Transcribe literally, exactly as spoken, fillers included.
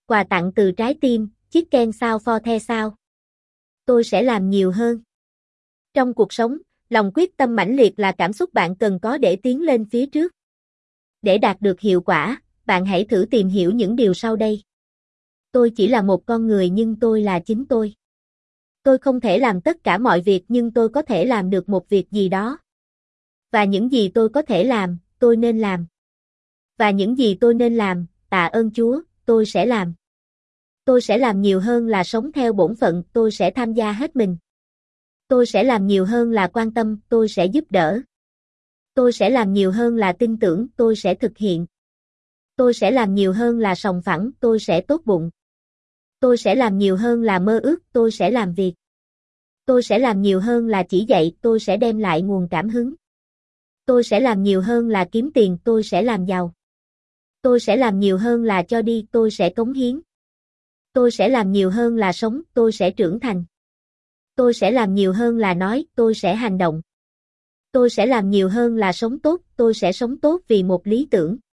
Quà tặng từ trái tim, chicken sao for the sao. Tôi sẽ làm nhiều hơn. Trong cuộc sống, lòng quyết tâm mãnh liệt là cảm xúc bạn cần có để tiến lên phía trước. Để đạt được hiệu quả, bạn hãy thử tìm hiểu những điều sau đây. Tôi chỉ là một con người nhưng tôi là chính tôi. Tôi không thể làm tất cả mọi việc nhưng tôi có thể làm được một việc gì đó. Và những gì tôi có thể làm, tôi nên làm. Và những gì tôi nên làm, tạ ơn Chúa, tôi sẽ làm. Tôi sẽ làm nhiều hơn là sống theo bổn phận, tôi sẽ tham gia hết mình. Tôi sẽ làm nhiều hơn là quan tâm, tôi sẽ giúp đỡ. Tôi sẽ làm nhiều hơn là tin tưởng, tôi sẽ thực hiện. Tôi sẽ làm nhiều hơn là sòng phẳng, tôi sẽ tốt bụng. Tôi sẽ làm nhiều hơn là mơ ước, tôi sẽ làm việc. Tôi sẽ làm nhiều hơn là chỉ dạy, tôi sẽ đem lại nguồn cảm hứng. Tôi sẽ làm nhiều hơn là kiếm tiền, tôi sẽ làm giàu. Tôi sẽ làm nhiều hơn là cho đi, tôi sẽ cống hiến. Tôi sẽ làm nhiều hơn là sống, tôi sẽ trưởng thành. Tôi sẽ làm nhiều hơn là nói, tôi sẽ hành động. Tôi sẽ làm nhiều hơn là sống tốt, tôi sẽ sống tốt vì một lý tưởng.